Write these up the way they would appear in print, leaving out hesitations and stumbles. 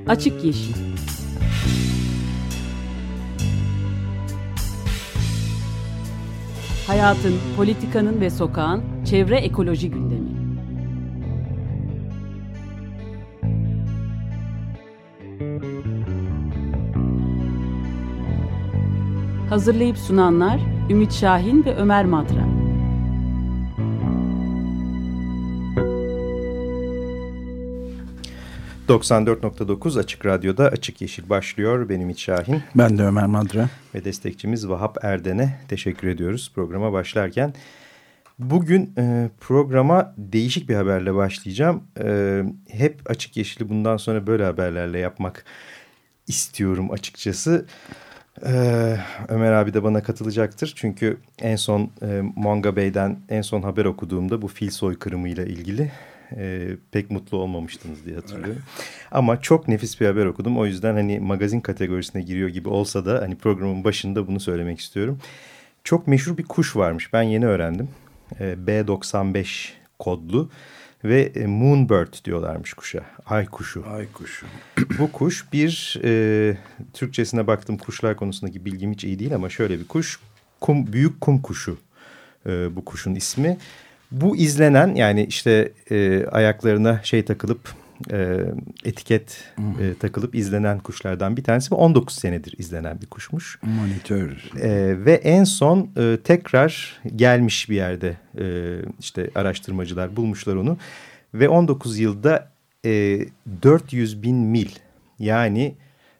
Açık Yeşil. Hayatın, politikanın ve sokağın çevre ekoloji gündemi. Hazırlayıp sunanlar Ümit Şahin ve Ömer Madra. ...94.9 Açık Radyo'da Açık Yeşil başlıyor. Ben Ümit Şahin. Ben de Ömer Madra. Ve destekçimiz Vahap Erden'e teşekkür ediyoruz programa başlarken. Bugün programa değişik bir haberle başlayacağım. Hep Açık Yeşil'i bundan sonra böyle haberlerle yapmak istiyorum açıkçası. Ömer abi de bana katılacaktır. Çünkü en son Manga Bey'den en son haber okuduğumda bu fil soykırımıyla ilgili... pek mutlu olmamıştınız diye hatırlıyorum. Evet. Ama çok nefis bir haber okudum. O yüzden hani magazin kategorisine giriyor gibi olsa da hani programın başında bunu söylemek istiyorum. Çok meşhur bir kuş varmış. Ben yeni öğrendim. B95 kodlu ve Moonbird diyorlarmış kuşa. Ay kuşu. Ay kuşu. Bu kuş bir Türkçesine baktım, kuşlar konusundaki bilgim hiç iyi değil ama şöyle bir kuş. Büyük kum kuşu bu kuşun ismi. Bu izlenen, yani işte ayaklarına şey takılıp etiket takılıp izlenen kuşlardan bir tanesi ve 19 senedir izlenen bir kuşmuş. Monitör. Ve en son tekrar gelmiş bir yerde, işte araştırmacılar bulmuşlar onu ve 19 yılda 400 bin mil, yani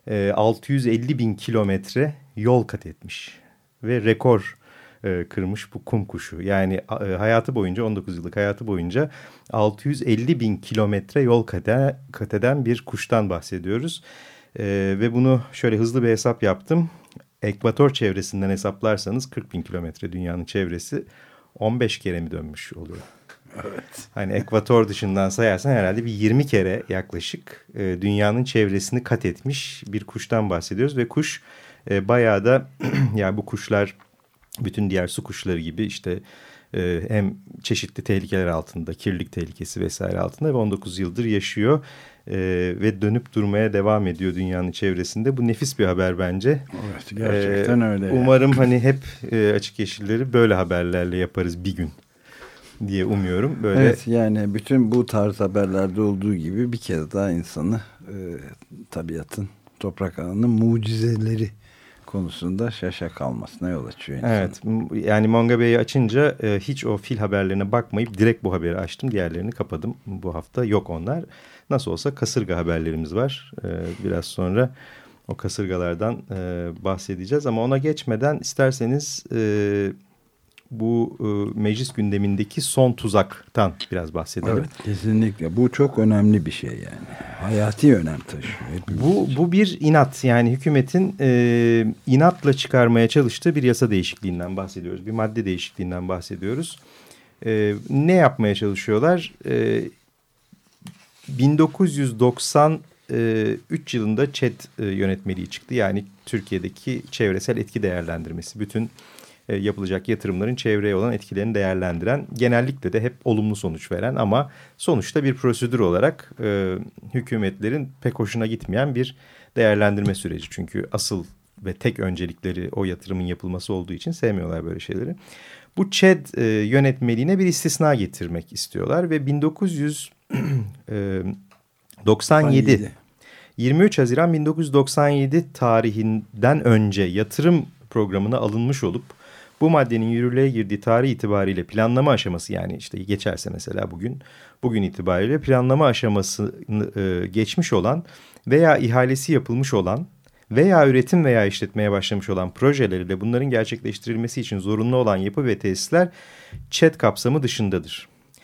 650 bin kilometre yol kat etmiş ve rekor kırmış bu kum kuşu. Yani hayatı boyunca, 19 yıllık hayatı boyunca 650 bin kilometre yol kat eden bir kuştan bahsediyoruz. Ve bunu şöyle hızlı bir hesap yaptım. Ekvator çevresinden hesaplarsanız 40 bin kilometre dünyanın çevresi, 15 kere mi dönmüş oluyor? Evet. Hani ekvator dışından sayarsan herhalde bir 20 kere yaklaşık dünyanın çevresini kat etmiş bir kuştan bahsediyoruz. Ve kuş bayağı da yani bu kuşlar bütün diğer su kuşları gibi işte hem çeşitli tehlikeler altında, kirlilik tehlikesi vesaire altında ve 19 yıldır yaşıyor ve dönüp durmaya devam ediyor dünyanın çevresinde. Bu nefis bir haber bence. Evet, gerçekten öyle. Umarım hani hep Açık Yeşilleri böyle haberlerle yaparız bir gün diye umuyorum. Böyle... Evet, yani bütün bu tarz haberlerde olduğu gibi bir kez daha insanı tabiatın, toprak alanının mucizeleri konusunda şaşa kalmasına yol açıyor insan. Evet, yani Manga Bey'i açınca hiç o fil haberlerine bakmayıp direkt bu haberi açtım. Diğerlerini kapadım. Bu hafta yok onlar. Nasıl olsa kasırga haberlerimiz var. Biraz sonra o kasırgalardan bahsedeceğiz. Ama ona geçmeden isterseniz bu meclis gündemindeki son tuzaktan biraz bahsedelim. Evet, kesinlikle. Bu çok önemli bir şey yani. Hayati önem taşıyor. Bu bir inat, yani hükümetin inatla çıkarmaya çalıştığı bir yasa değişikliğinden bahsediyoruz. Bir madde değişikliğinden bahsediyoruz. Ne yapmaya çalışıyorlar? 1993 yılında ÇED yönetmeliği çıktı. Yani Türkiye'deki çevresel etki değerlendirmesi. Bütün yapılacak yatırımların çevreye olan etkilerini değerlendiren, genellikle de hep olumlu sonuç veren ama sonuçta bir prosedür olarak hükümetlerin pek hoşuna gitmeyen bir değerlendirme süreci. Çünkü asıl ve tek öncelikleri o yatırımın yapılması olduğu için sevmiyorlar böyle şeyleri. Bu ÇED yönetmeliğine bir istisna getirmek istiyorlar ve 1997 23 Haziran 1997 tarihinden önce yatırım programına alınmış olup bu maddenin yürürlüğe girdiği tarih itibariyle planlama aşaması, yani işte geçerse mesela bugün itibariyle planlama aşamasını geçmiş olan veya ihalesi yapılmış olan veya üretim veya işletmeye başlamış olan projeleriyle bunların gerçekleştirilmesi için zorunlu olan yapı ve tesisler ÇED kapsamı dışındadır.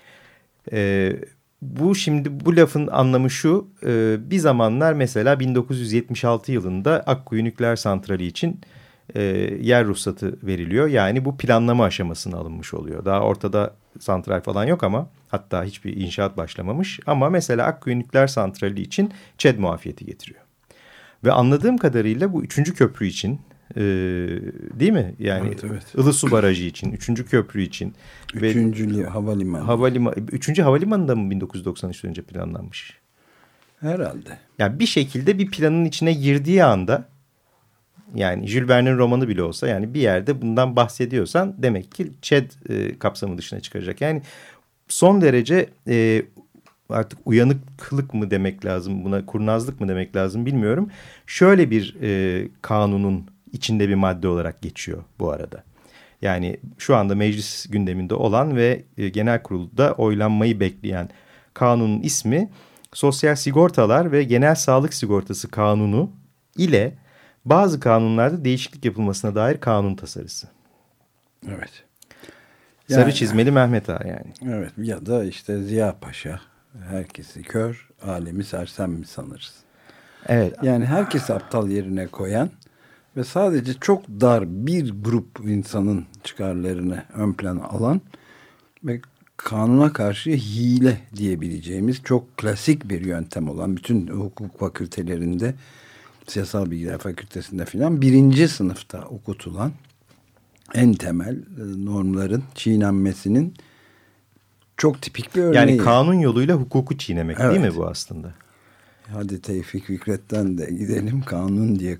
Bu lafın anlamı şu, bir zamanlar mesela 1976 yılında Akkuyu Nükleer Santrali için yer ruhsatı veriliyor. Yani bu planlama aşamasına alınmış oluyor. Daha ortada santral falan yok ama hatta hiçbir inşaat başlamamış. Ama mesela Akkuyu Nükleer Santrali için ÇED muafiyeti getiriyor. Ve anladığım kadarıyla bu 3. köprü için değil mi? Yani evet. Ilısu Barajı için, 3. köprü için. 3. havalimanı. 3. havalimanı da mı 1993 önce planlanmış? Herhalde. Yani bir şekilde bir planın içine girdiği anda, yani Jules Verne'in romanı bile olsa, yani bir yerde bundan bahsediyorsan demek ki ÇED kapsamı dışına çıkaracak. Yani son derece artık uyanıklık mı demek lazım, buna kurnazlık mı demek lazım bilmiyorum. Şöyle bir kanunun içinde bir madde olarak geçiyor bu arada. Yani şu anda meclis gündeminde olan ve genel kurulda oylanmayı bekleyen kanunun ismi Sosyal Sigortalar ve Genel Sağlık Sigortası Kanunu ile bazı kanunlarda değişiklik yapılmasına dair kanun tasarısı. Evet. Sarı çizmeli Mehmet Ağa yani. Evet, ya da işte Ziya Paşa, herkesi kör, alemi sersem mi sanırız? Evet. Yani herkesi aptal yerine koyan ve sadece çok dar bir grup insanın çıkarlarını ön plana alan ve kanuna karşı hile diyebileceğimiz çok klasik bir yöntem olan, bütün hukuk fakültelerinde, siyasal bilgiler fakültesinde filan birinci sınıfta okutulan en temel normların çiğnenmesinin çok tipik bir örneği. Yani kanun yoluyla hukuku çiğnemek, evet, değil mi bu aslında? Hadi Tevfik Fikret'ten de gidelim, kanun diye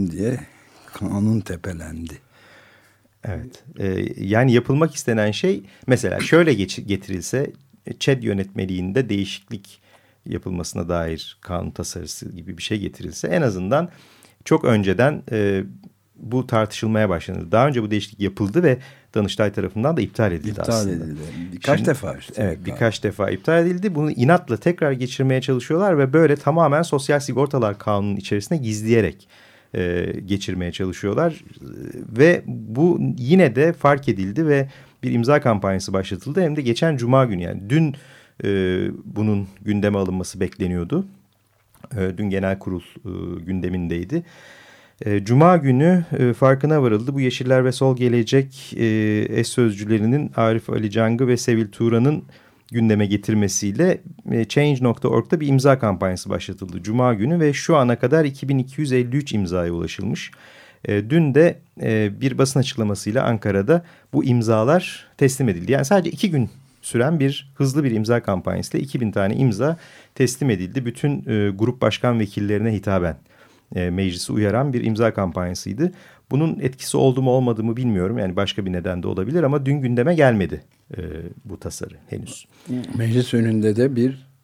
kanun tepelendi. Evet. Yani yapılmak istenen şey mesela şöyle getirilse, ÇED yönetmeliğinde değişiklik yapılmasına dair kanun tasarısı gibi bir şey getirilse, en azından çok önceden bu tartışılmaya başlandı. Daha önce bu değişiklik yapıldı ve Danıştay tarafından da iptal edildi aslında. İptal edildi. Birkaç defa üstelik. Evet, birkaç defa iptal edildi. Bunu inatla tekrar geçirmeye çalışıyorlar ve böyle tamamen Sosyal Sigortalar Kanunu'nun içerisine gizleyerek geçirmeye çalışıyorlar. Ve bu yine de fark edildi ve bir imza kampanyası başlatıldı. Hem de geçen Cuma günü, yani dün bunun gündeme alınması bekleniyordu. Dün genel kurul gündemindeydi. Cuma günü farkına varıldı. Bu Yeşiller ve Sol Gelecek eş sözcülerinin Arif Ali Cang'ı ve Sevil Turan'ın gündeme getirmesiyle Change.org'da bir imza kampanyası başlatıldı Cuma günü ve şu ana kadar 2253 imzaya ulaşılmış. Dün de bir basın açıklamasıyla Ankara'da bu imzalar teslim edildi. Yani sadece 2 gün süren hızlı bir imza kampanyasıyla 2000 tane imza teslim edildi. Bütün grup başkan vekillerine hitaben meclisi uyaran bir imza kampanyasıydı. Bunun etkisi oldu mu olmadı mı bilmiyorum. Yani başka bir neden de olabilir ama dün gündeme gelmedi bu tasarı henüz. Meclis önünde de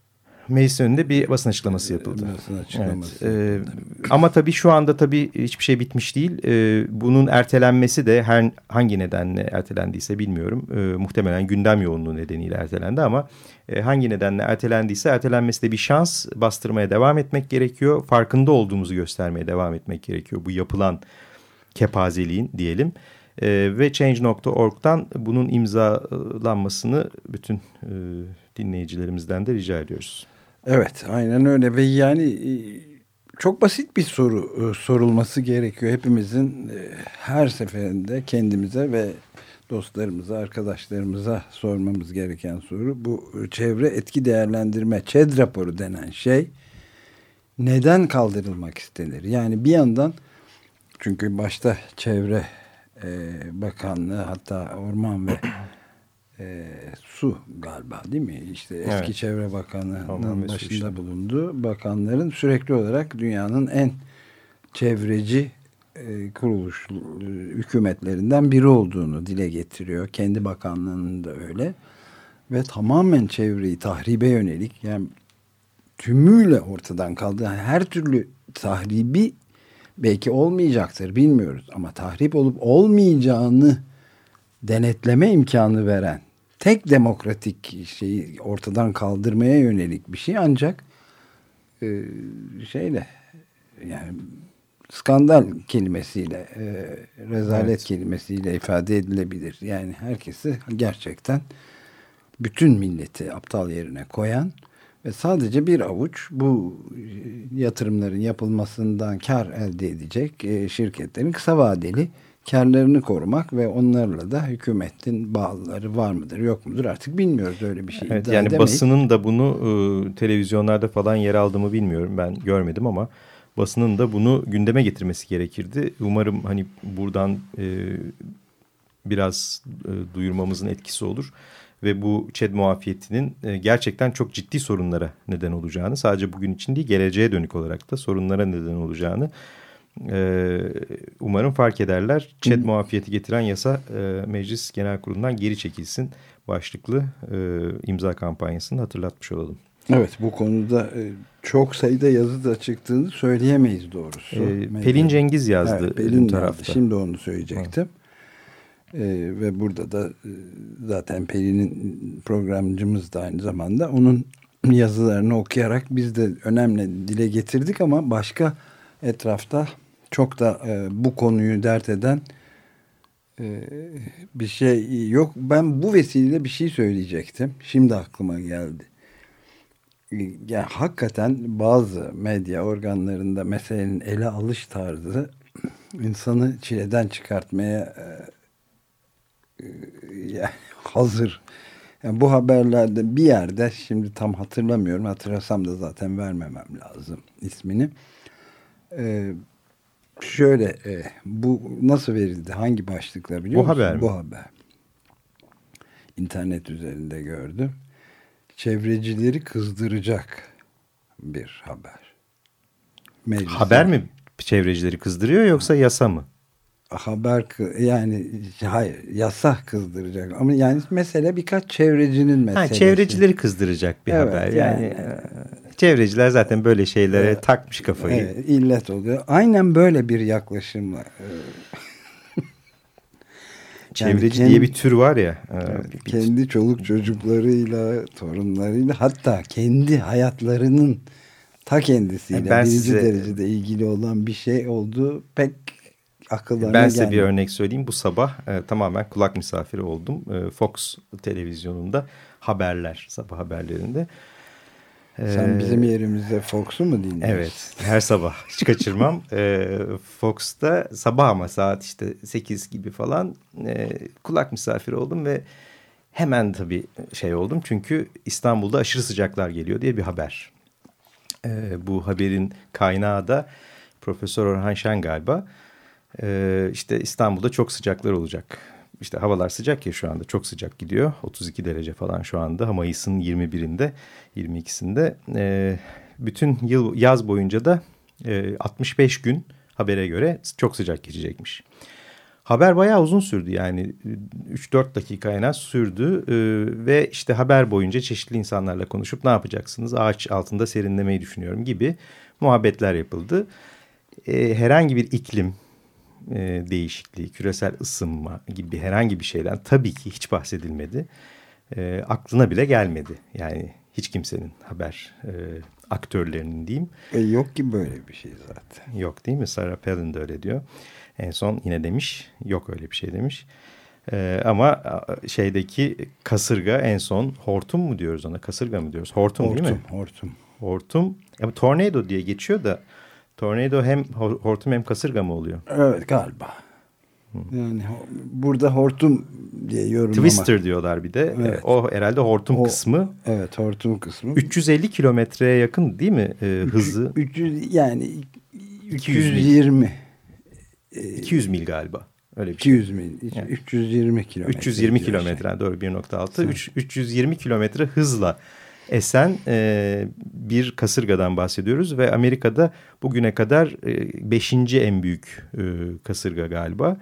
bir basın açıklaması yapıldı. Basın açıklaması yapıldı. Ama tabii şu anda hiçbir şey bitmiş değil. Bunun ertelenmesi de hangi nedenle ertelendiyse bilmiyorum. Muhtemelen gündem yoğunluğu nedeniyle ertelendi ama hangi nedenle ertelendiyse ertelenmesi de bir şans. Bastırmaya devam etmek gerekiyor. Farkında olduğumuzu göstermeye devam etmek gerekiyor. Bu yapılan kepazeliğin diyelim. Ve Change.org'dan bunun imzalanmasını bütün dinleyicilerimizden de rica ediyoruz. Evet, aynen öyle ve yani çok basit bir soru sorulması gerekiyor. Hepimizin her seferinde kendimize ve dostlarımıza, arkadaşlarımıza sormamız gereken soru. Bu çevre etki değerlendirme, ÇED raporu denen şey neden kaldırılmak istenir? Yani bir yandan, çünkü başta Çevre Bakanlığı, hatta Orman ve Su galiba, değil mi? İşte eski, evet, Çevre Bakanı'nın başında bulunduğu bakanların sürekli olarak dünyanın en çevreci kuruluş hükümetlerinden biri olduğunu dile getiriyor. Kendi bakanlığının da öyle. Ve tamamen çevreyi tahribe yönelik, yani tümüyle ortadan kaldı. Yani her türlü tahribi belki olmayacaktır, bilmiyoruz. Ama tahrip olup olmayacağını denetleme imkanı veren tek demokratik şeyi ortadan kaldırmaya yönelik bir şey ancak yani skandal kelimesiyle, rezalet, evet, kelimesiyle ifade edilebilir. Yani herkesi gerçekten, bütün milleti aptal yerine koyan ve sadece bir avuç bu yatırımların yapılmasından kar elde edecek şirketlerin kısa vadeli kârlarını korumak ve onlarla da hükümetin bağları var mıdır yok mudur artık bilmiyoruz, öyle bir şey. Evet, yani edemeyiz. Basının da bunu televizyonlarda falan yer aldığımı bilmiyorum, ben görmedim ama basının da bunu gündeme getirmesi gerekirdi. Umarım hani buradan biraz duyurmamızın etkisi olur. ve bu ÇED muafiyetinin gerçekten çok ciddi sorunlara neden olacağını, sadece bugün için değil geleceğe dönük olarak da sorunlara neden olacağını umarım fark ederler. ÇED muafiyeti getiren yasa Meclis Genel Kurulu'ndan geri çekilsin başlıklı imza kampanyasını hatırlatmış olalım. Evet, bu konuda çok sayıda yazı da çıktığını söyleyemeyiz doğrusu. Pelin Cengiz yazdı. Evet, Pelin tarafta. yazdı. Şimdi onu söyleyecektim. Ve burada da zaten Pelin'in programcımız da aynı zamanda onun yazılarını okuyarak biz de önemli dile getirdik ama başka etrafta çok da bu konuyu dert eden bir şey yok. Ben bu vesileyle bir şey söyleyecektim. Şimdi aklıma geldi. Yani hakikaten bazı medya organlarında meselenin ele alış tarzı insanı çileden çıkartmaya yani hazır. Yani bu haberlerde bir yerde, şimdi tam hatırlamıyorum, hatırlasam da zaten vermemem lazım ismini. Şöyle bu nasıl verildi? Hangi başlıkla biliyor musun? Haber mi? Bu haber. İnternet üzerinde gördüm. Çevrecileri kızdıracak bir haber. Meclis Haber mi çevrecileri kızdırıyor yoksa yasa mı? Haber yani hayır, yasa kızdıracak ama yani mesele birkaç çevrecinin meselesi. Çevrecileri kızdıracak bir haber. Yani çevreciler zaten böyle şeylere takmış kafayı. Evet, illet oluyor. Aynen böyle bir yaklaşımla. Çevreci diye bir tür var ya. Kendi çoluk çocuklarıyla, torunlarıyla, hatta kendi hayatlarının ta kendisiyle birinci derecede ilgili olan bir şey olduğu pek akıllarına Ben size gelmiyor. bir örnek söyleyeyim. Bu sabah tamamen kulak misafiri oldum. Fox televizyonunda haberler, sabah haberlerinde. Sen bizim yerimizde Fox'u mu dinliyorsun? Evet, her sabah hiç kaçırmam. Fox'ta sabah ama saat işte 8 gibi falan kulak misafiri oldum ve hemen tabii şey oldum. Çünkü İstanbul'da aşırı sıcaklar geliyor diye bir haber. Bu haberin kaynağı da Profesör Orhan Şen galiba. İşte İstanbul'da çok sıcaklar olacak. İşte havalar sıcak ya, şu anda çok sıcak gidiyor. 32 derece falan şu anda. Mayıs'ın 21'inde, 22'sinde. Bütün yaz boyunca da 65 gün habere göre çok sıcak geçecekmiş. Haber bayağı uzun sürdü, yani 3-4 dakika en az sürdü ve işte haber boyunca çeşitli insanlarla konuşup ne yapacaksınız, ağaç altında serinlemeyi düşünüyorum gibi muhabbetler yapıldı. Herhangi bir iklim değişikliği, küresel ısınma gibi herhangi bir şeyden tabii ki hiç bahsedilmedi. Aklına bile gelmedi. Yani hiç kimsenin, haber aktörlerinin diyeyim. Yok ki böyle bir şey zaten. Yok değil mi? Sarah Palin de öyle diyor. En son yine demiş, yok öyle bir şey demiş. Ama şeydeki kasırga en son, hortum mu diyoruz ona, kasırga mı diyoruz? Hortum değil mi? Hortum. Ama tornado diye geçiyor da tornado hem hortum hem kasırga mı oluyor? Evet galiba. Yani burada hortum diye yorumlamak. Twister diyorlar bir de. Evet. O herhalde hortum kısmı. Evet, hortum kısmı. 350 kilometreye yakın değil mi hızı? 300 yani 220. 200 mil galiba. Öyle bir 200 şey. mil. Yani. 320 kilometre. 320 kilometre. Doğru, 1.6. 320 kilometre hızla esen bir kasırgadan bahsediyoruz ve Amerika'da bugüne kadar 5. en büyük kasırga galiba.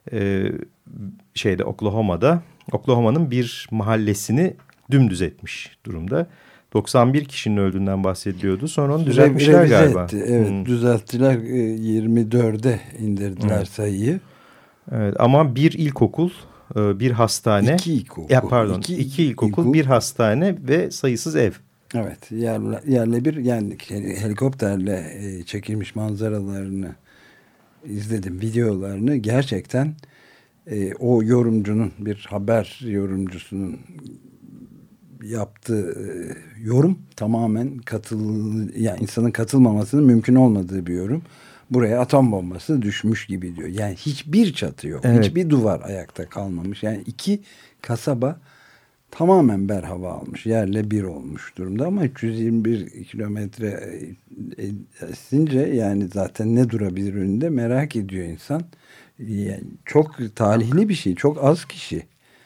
Oklahoma'nın bir mahallesini dümdüz etmiş durumda. 91 kişinin öldüğünden bahsediliyordu. Sonra onu düzeltmişler galiba. Evet, düzelttiler. 24'e indirdiler sayıyı. Evet, ama bir ilkokul, bir hastane. 2 ilkokul. 2 ilkokul, bir hastane ve sayısız ev. Evet, yerle bir, yani helikopterle çekilmiş manzaralarını izledim, videolarını. Gerçekten o yorumcunun, bir haber yorumcusunun yaptığı yorum tamamen yani insanın katılmamasının mümkün olmadığı bir yorum. Buraya atom bombası düşmüş gibi diyor. Yani hiçbir çatı yok. Evet. Hiçbir duvar ayakta kalmamış. Yani 2 kasaba tamamen berhava almış. Yerle bir olmuş durumda ama 321 kilometre esince yani zaten ne durabilir önünde merak ediyor insan. Yani çok talihli bir şey. Çok az kişi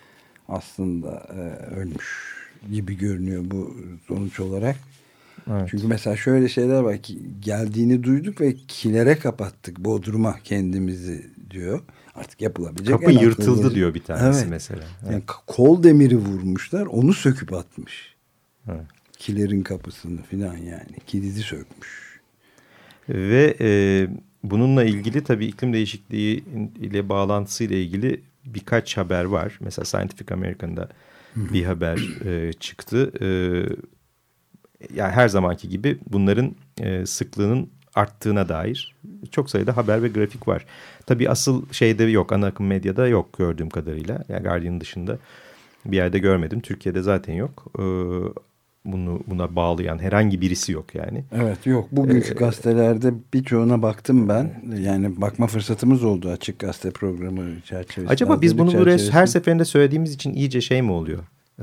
aslında ölmüş gibi görünüyor bu sonuç olarak. Evet. Çünkü mesela şöyle şeyler var ki geldiğini duyduk ve kilere kapattık Bodrum'a kendimizi diyor. Artık yapılabilecek. Kapı yırtıldı diyor bir tanesi mesela. Evet. Yani kol demiri vurmuşlar, onu söküp atmış. Evet. Kilerin kapısını falan, yani kilidi sökmüş. Ve bununla ilgili tabii iklim değişikliği ile bağlantısıyla ilgili birkaç haber var. Mesela Scientific American'da bir haber çıktı. Yani her zamanki gibi bunların sıklığının arttığına dair çok sayıda haber ve grafik var. Tabii asıl şeyde yok, ana akım medyada yok gördüğüm kadarıyla. Yani Guardian dışında bir yerde görmedim. Türkiye'de zaten yok. Buna bağlayan herhangi birisi yok yani. Evet, yok. Bugünkü gazetelerde birçoğuna baktım ben. Yani bakma fırsatımız oldu Açık Gazete programı çerçevesinde. Acaba biz bunu buraya her seferinde söylediğimiz için iyice şey mi oluyor?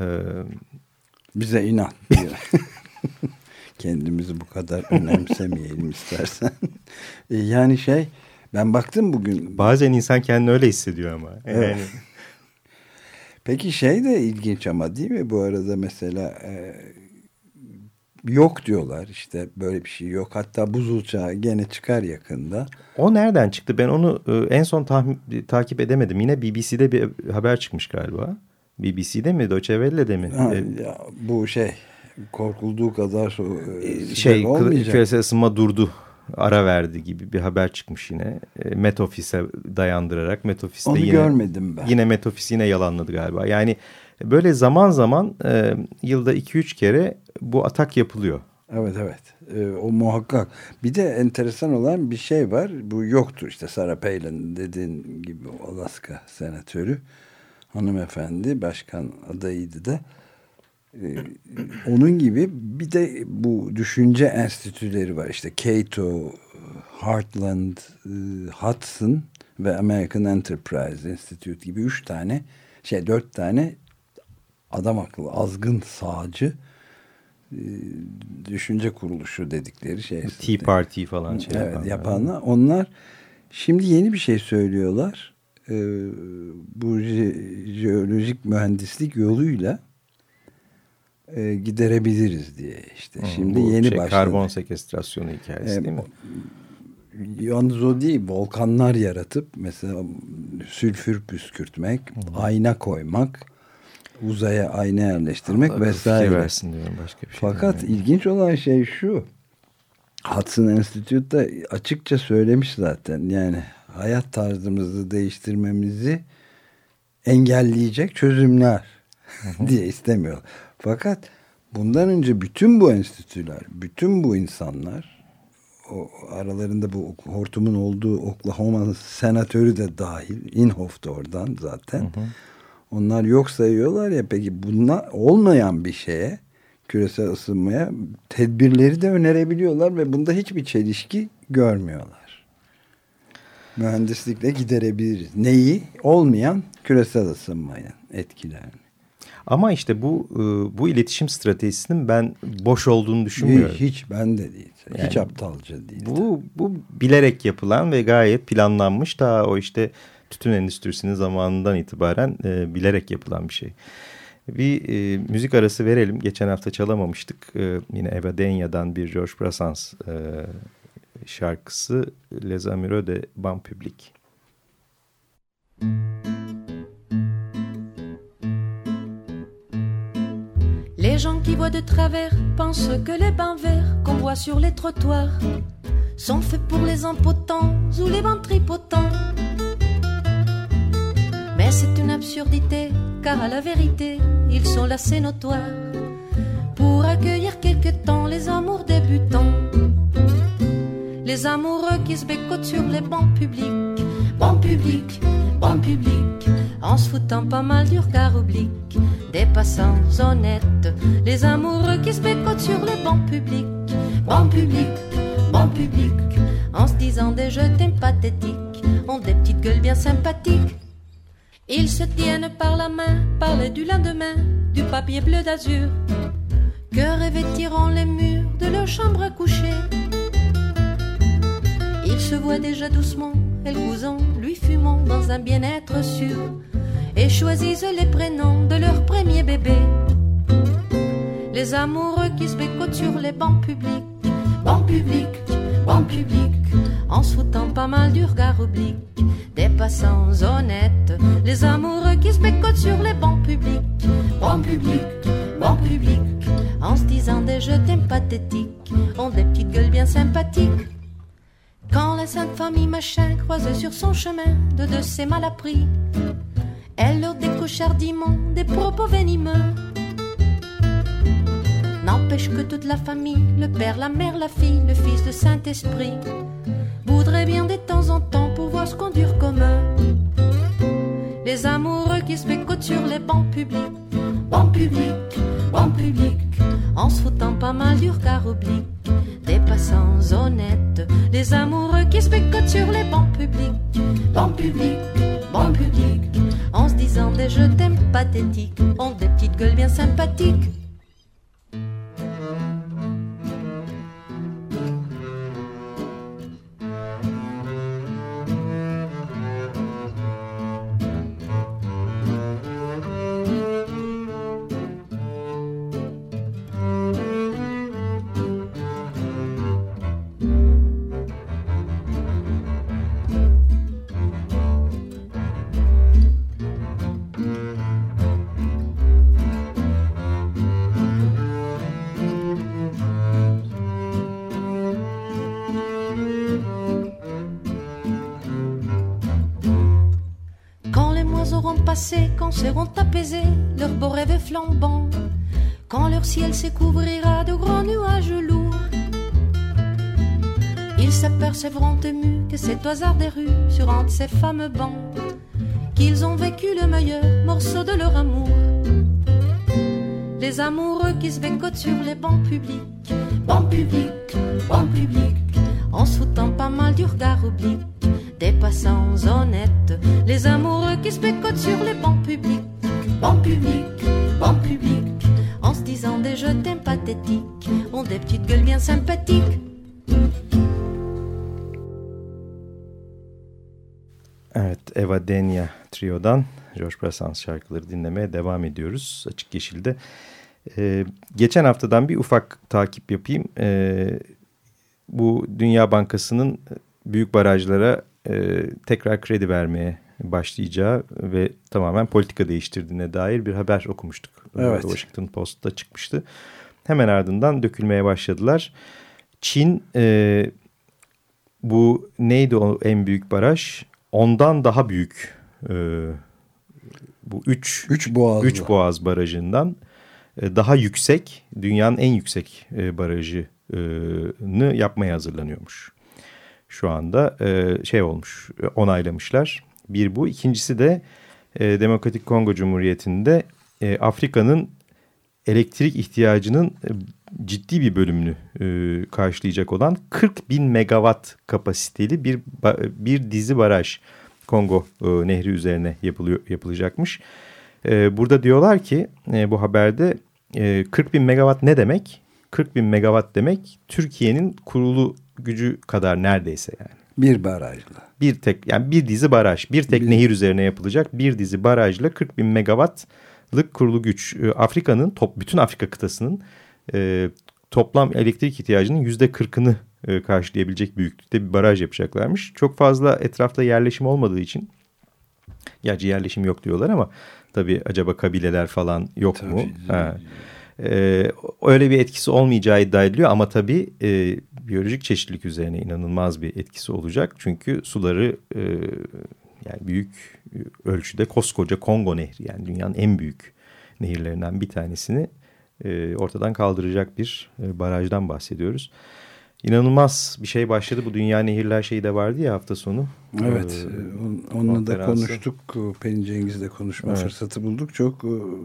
Bize inat diyor. Kendimizi bu kadar önemsemeyelim istersen. Yani ben baktım bugün. Bazen insan kendini öyle hissediyor ama. Evet. Yani. Peki de ilginç ama değil mi? Bu arada mesela yok diyorlar, işte böyle bir şey yok. Hatta buz uçağı gene çıkar yakında. O nereden çıktı? Ben onu en son takip edemedim. Yine BBC'de bir haber çıkmış galiba. BBC'de mi? Deutsche Welle'de mi? Ya, bu korkulduğu kadar küresel ısınma durdu, ara verdi gibi bir haber çıkmış yine. Met Office'e dayandırarak. Met Office'de onu görmedim ben. Yine Met Office yine yalanladı galiba. Yani böyle zaman zaman yılda 2-3 kere bu atak yapılıyor. Evet. O muhakkak. Bir de enteresan olan bir şey var. Bu yoktur işte, Sarah Palin dediğin gibi, Alaska senatörü hanımefendi, başkan adayıydı da. Onun gibi bir de bu düşünce enstitüleri var. İşte Cato, Heartland, Hudson ve American Enterprise Institute gibi 4 tane adam akıllı azgın sağcı düşünce kuruluşu dedikleri şey. Tea Party falan yapanlar. Onlar şimdi yeni bir şey söylüyorlar. Bu jeolojik mühendislik yoluyla giderebiliriz diye işte. Şimdi yeni başladı. Karbon sekestrasyonu hikayesi değil mi? Yalnız o değil. Volkanlar yaratıp mesela sülfür püskürtmek, ayna koymak, uzaya ayna yerleştirmek Allah vesaire. Versin diyorum, başka bir şey. Fakat ilginç olan şey şu. Hudson Institute'da açıkça söylemiş zaten. Yani hayat tarzımızı değiştirmemizi engelleyecek çözümler diye istemiyor. Fakat bundan önce bütün bu enstitüler, bütün bu insanlar, aralarında bu hortumun olduğu Oklahoma senatörü de dahil, Inhofe da oradan zaten. Onlar yok sayıyorlar ya. Peki bunlar olmayan bir şeye, küresel ısınmaya tedbirleri de önerebiliyorlar ve bunda hiçbir çelişki görmüyorlar. Mühendislikle giderebiliriz. Neyi? Olmayan küresel ısınmaya etkilerini. Ama işte bu iletişim stratejisinin ben boş olduğunu düşünmüyorum. Hiç ben de değil. Yani, hiç aptalca değil. Bu bilerek yapılan ve gayet planlanmış, daha o işte tütün endüstrisinin zamanından itibaren bilerek yapılan bir şey. Bir müzik arası verelim. Geçen hafta çalamamıştık. Yine Eva Denya'dan bir Georges Brassens şarkısı Les Amoureux de Ban Public. Les gens qui voient de travers pensent que les bains verts qu'on voit sur les trottoirs sont faits pour les impotents ou les ventripotents. Mais c'est une absurdité, car à la vérité, ils sont là, c'est notoire, pour accueillir quelque temps les amours débutants. Les amoureux qui se bécotent sur les bancs publics, bancs publics, bancs publics, en se foutant pas mal du regard oblique des passants honnêtes. Les amoureux qui se bécotent sur les bancs publics, bancs publics, bancs publics, en se disant des je t'aime pathétiques, ont des petites gueules bien sympathiques. Ils se tiennent par la main, parlent du lendemain, du papier bleu d'azur que revêtiront les murs de leur chambre à coucher. Ils se voient déjà doucement, elles cousant, lui fumant dans un bien-être sûr. et choisissent les prénoms de leur premier bébé. Les amoureux qui se bécotent sur les bancs publics, bancs publics, bancs publics, en se foutant pas mal du regard oblique des passants honnêtes. Les amoureux qui se bécotent sur les bancs publics, bancs publics, bancs publics, en se disant des je t'aime pathétiques, ont des petites gueules bien sympathiques. Quand la sainte famille machin croise sur son chemin de ses mal appris, elle leur décoche hardiment des propos venimeux. N'empêche que toute la famille, le père, la mère, la fille, le fils, le Saint-Esprit, voudrait bien de temps en temps pouvoir se conduire comme eux. Les amoureux qui se bécotent sur les bancs publics, bancs publics, bancs publics, en se foutant pas mal du regard oblique des passants honnêtes. Les amoureux qui se bécotent sur les bancs publics, bancs publics, bancs publics, en se disant des je t'aime pathétiques, ont des petites gueules bien sympathiques. Quand seront apaisés leurs beaux rêves flambants, quand leur ciel se couvrira de grands nuages lourds, ils s'apercevront émus que c'est au hasard des rues, sur un de ces fameux bancs, qu'ils ont vécu le meilleur morceau de leur amour. Les amoureux qui se bécotent sur les bancs publics, bancs publics, bancs publics, en se foutant pas mal du regard oblique des passants honnêtes. Les amoureux qui se bécotent sur les bancs publics, bancs publics, bancs publics, en se disant des je t'aime pathétiques, ont des petites gueules bien sympathiques. Evet, Eva Denia Trio'dan George Brassens şarkıları dinlemeye devam ediyoruz Açık Yeşil'de. Geçen haftadan bir ufak takip yapayım. Bu Dünya Bankası'nın büyük barajlara tekrar kredi vermeye başlayacağı ve tamamen politika değiştirdiğine dair bir haber okumuştuk. Evet. Washington Post'ta çıkmıştı. Hemen ardından dökülmeye başladılar. Çin bu neydi o en büyük baraj? Ondan daha büyük bu 3 Boğaz Barajı'ndan daha yüksek, dünyanın en yüksek barajını yapmaya hazırlanıyormuş. Şu anda olmuş, onaylamışlar. Bir bu. İkincisi de Demokratik Kongo Cumhuriyeti'nde Afrika'nın elektrik ihtiyacının ciddi bir bölümünü karşılayacak olan 40.000 megawatt kapasiteli bir dizi baraj Kongo Nehri üzerine yapılacakmış. Burada diyorlar ki bu haberde 40.000 megawatt ne demek? 40.000 megawatt demek Türkiye'nin kurulu gücü kadar neredeyse yani. Bir barajla. Bir dizi baraj. Bir tek nehir üzerine yapılacak bir dizi barajla 40.000 megawattlık kurulu güç. Afrika'nın bütün Afrika kıtasının toplam elektrik ihtiyacının %40'ını karşılayabilecek büyüklükte bir baraj yapacaklarmış. Çok fazla etrafta yerleşim olmadığı için, gerçi yerleşim yok diyorlar ama tabii acaba kabileler falan yok tabii, mu? Öyle bir etkisi olmayacağı iddia ediliyor ama tabii biyolojik çeşitlilik üzerine inanılmaz bir etkisi olacak. Çünkü suları yani büyük ölçüde koskoca Kongo Nehri, yani dünyanın en büyük nehirlerinden bir tanesini ortadan kaldıracak bir barajdan bahsediyoruz. İnanılmaz bir şey başladı. Bu Dünya Nehirler şeyi de vardı ya hafta sonu. Evet. Onunla da konuştuk. Pelin Cengiz'le konuşma fırsatı bulduk. Çok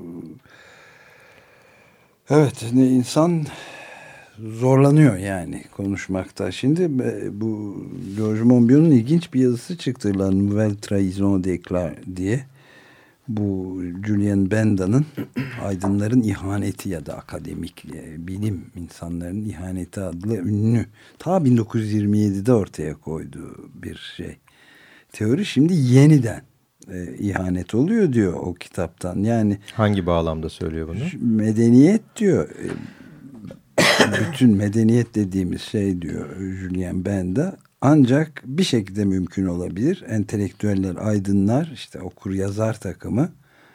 evet, insan zorlanıyor yani konuşmakta. Şimdi bu George Monbiot'un ilginç bir yazısı çıktı. La Nouvelle Trahison d'Éclat diye. Bu Julien Benda'nın Aydınların İhaneti ya da akademik bilim insanlarının ihaneti adlı ünlü, ta 1927'de ortaya koyduğu bir şey. Teori şimdi yeniden ihanet oluyor diyor o kitaptan. Yani hangi bağlamda söylüyor bunu? Medeniyet diyor. Bütün medeniyet dediğimiz şey diyor Julien Benda, ancak bir şekilde mümkün olabilir. Entelektüeller, aydınlar, işte okur yazar takımı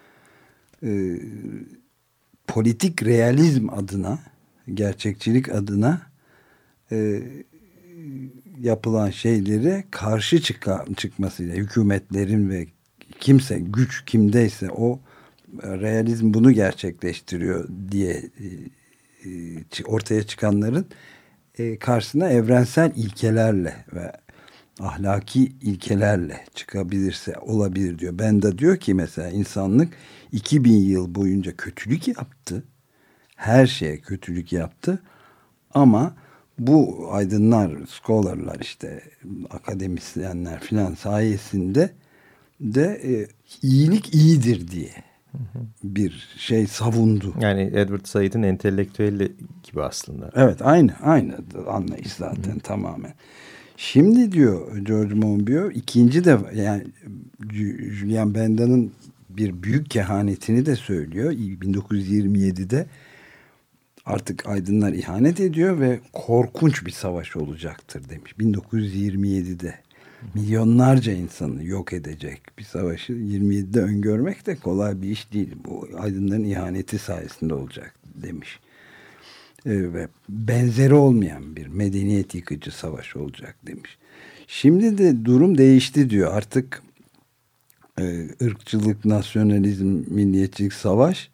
politik realizm adına, gerçekçilik adına yapılan şeylere karşı çıkmasıyla, hükümetlerin ve kimse, güç kimdeyse o realizm bunu gerçekleştiriyor diye ortaya çıkanların karşısına evrensel ilkelerle ve ahlaki ilkelerle çıkabilirse olabilir diyor. Ben de diyor ki mesela insanlık 2000 yıl boyunca kötülük yaptı. Her şeye kötülük yaptı. Ama bu aydınlar, scholarlar, işte akademisyenler filan sayesinde de iyilik iyidir diye bir şey savundu. Yani Edward Said'in entelektüeli gibi aslında. Evet, aynı anlayış zaten tamamen. Şimdi diyor George Monbiot, ikinci de yani Julien Benda'nın bir büyük kehanetini de söylüyor. 1927'de artık aydınlar ihanet ediyor ve korkunç bir savaş olacaktır demiş. 1927'de milyonlarca insanı yok edecek bir savaşı 27'de öngörmek de kolay bir iş değil. Bu aydınların ihaneti sayesinde olacak demiş. Ve benzeri olmayan bir medeniyet yıkıcı savaş olacak demiş. Şimdi de durum değişti diyor. Artık ırkçılık, nasyonalizm, milliyetçilik, savaş,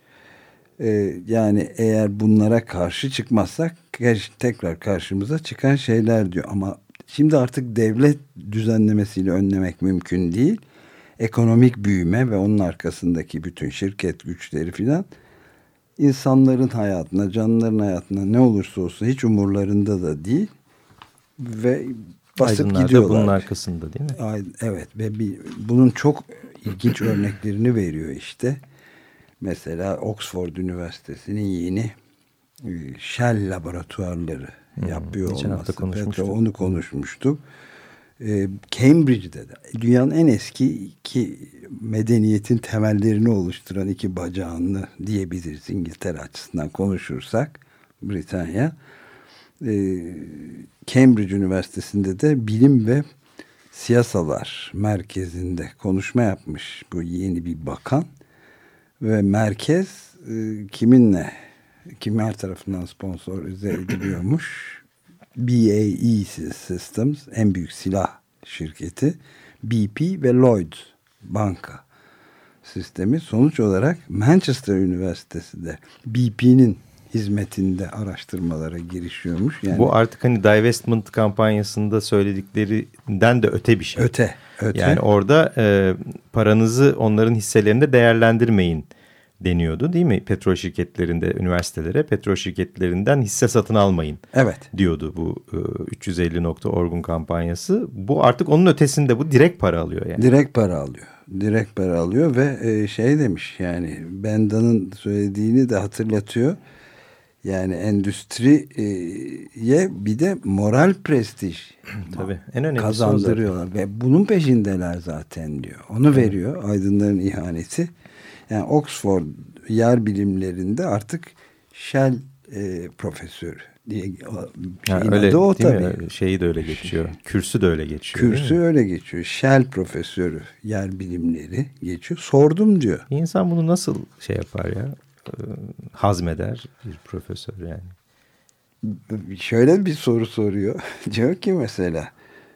yani eğer bunlara karşı çıkmazsak tekrar karşımıza çıkan şeyler diyor. Ama şimdi artık devlet düzenlemesiyle önlemek mümkün değil. Ekonomik büyüme ve onun arkasındaki bütün şirket güçleri filan insanların hayatına, canlıların hayatına ne olursa olsun hiç umurlarında da değil ve basıp aydınlar gidiyorlar. da bunun arkasında değil mi? Evet ve bunun çok ilginç örneklerini veriyor işte. Mesela Oxford Üniversitesi'nin yeni Shell laboratuvarları yapıyor geçen hafta konuşmuştuk. Onu konuşmuştuk. Cambridge'de de dünyanın en eski iki medeniyetin temellerini oluşturan iki bacağını diyebiliriz İngiltere açısından konuşursak. Britanya. Cambridge Üniversitesi'nde de bilim ve siyasalar merkezinde konuşma yapmış bu yeni bir bakan. Ve merkez kimler tarafından sponsorize ediliyormuş? BAE Systems, en büyük silah şirketi, BP ve Lloyds banka sistemi. Sonuç olarak Manchester Üniversitesi de BP'nin hizmetinde araştırmalara girişiyormuş. Yani bu artık hani divestment kampanyasında söylediklerinden de öte bir şey. Öte. Yani orada paranızı onların hisselerinde değerlendirmeyin deniyordu değil mi? Petrol şirketlerinde, üniversitelere petrol şirketlerinden hisse satın almayın. Evet. Diyordu bu 350.org'un kampanyası. Bu artık onun ötesinde, bu direkt para alıyor yani. Direkt para alıyor ve şey demiş, yani Benda'nın söylediğini de hatırlatıyor. Yani endüstriye bir de moral prestij tabii, en önemlisi kazandırıyorlar ve bunun peşindeler zaten diyor. Onu veriyor aydınların ihaneti. Yani Oxford yer bilimlerinde artık Shell profesörü diye öyle adı o değil tabii. Mi? Şeyi de öyle geçiyor. Kürsü de öyle geçiyor. Kürsü öyle geçiyor. Shell profesörü yer bilimleri geçiyor. Sordum diyor. İnsan bunu nasıl şey yapar ya? Hazmeder bir profesör yani. Şöyle bir soru soruyor. Diyor ki mesela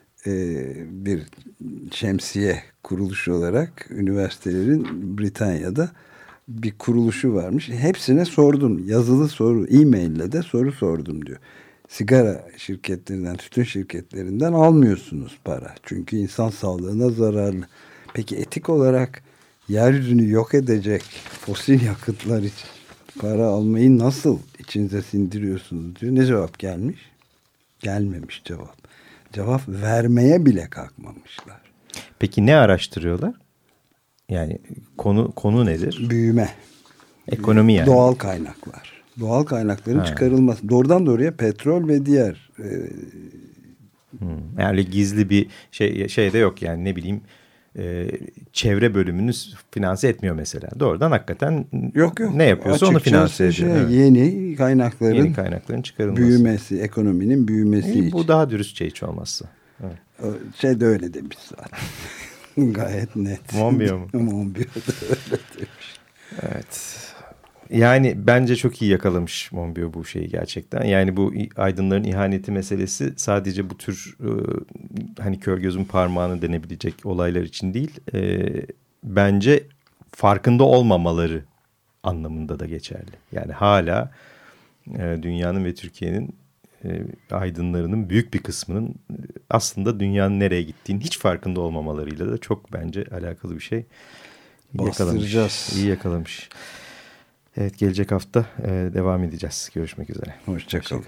bir şemsiye kuruluşu olarak üniversitelerin Britanya'da bir kuruluşu varmış. Hepsine sordum. Yazılı soru, e-maille de soru sordum diyor. Sigara şirketlerinden, tütün şirketlerinden almıyorsunuz para. Çünkü insan sağlığına zararlı. Peki etik olarak yeryüzünü yok edecek fosil yakıtlar için para almayı nasıl içinize sindiriyorsunuz diyor. Ne cevap gelmiş? Gelmemiş cevap. Cevap vermeye bile kalkmamışlar. Peki ne araştırıyorlar? Yani konu nedir? Büyüme. Ekonomi yani. Doğal kaynaklar. Doğal kaynakların çıkarılması. Doğrudan doğruya petrol ve diğer. Yani gizli bir şey de yok yani, ne bileyim. çevre bölümünü finanse etmiyor mesela. Doğrudan hakikaten yok. Ne yapıyorsa onu finanse ediyor. Evet. Yeni kaynakların çıkarılması. Büyümesi, ekonominin büyümesi için. Bu daha dürüstçe hiç olmazsa. Evet. Şey de öyle demiş zaten. Gayet net. Monbiot mu? Monbiot da öyle demiş. Evet. Yani bence çok iyi yakalamış Monbiot bu şeyi gerçekten. Yani bu aydınların ihaneti meselesi sadece bu tür hani kör gözün parmağını denebilecek olaylar için değil. Bence farkında olmamaları anlamında da geçerli. Yani hala dünyanın ve Türkiye'nin aydınlarının büyük bir kısmının aslında dünyanın nereye gittiğini hiç farkında olmamalarıyla da çok bence alakalı bir şey. Bastıracağız. İyi yakalamış. Evet, gelecek hafta devam edeceğiz. Görüşmek üzere. Hoşçakalın.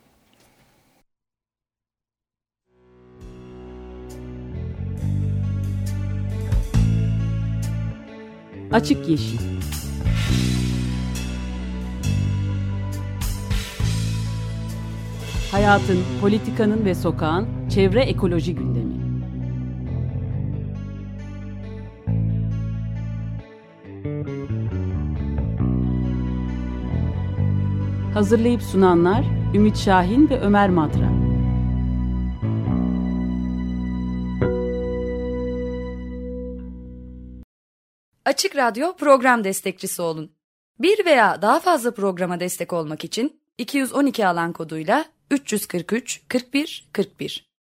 Açık Yeşil. Hayatın, politikanın ve sokağın çevre ekoloji gündemi. Hazırlayıp sunanlar Ümit Şahin ve Ömer Madra. Açık Radyo program destekçisi olun. Bir veya daha fazla programa destek olmak için 212 alan koduyla 343 41 41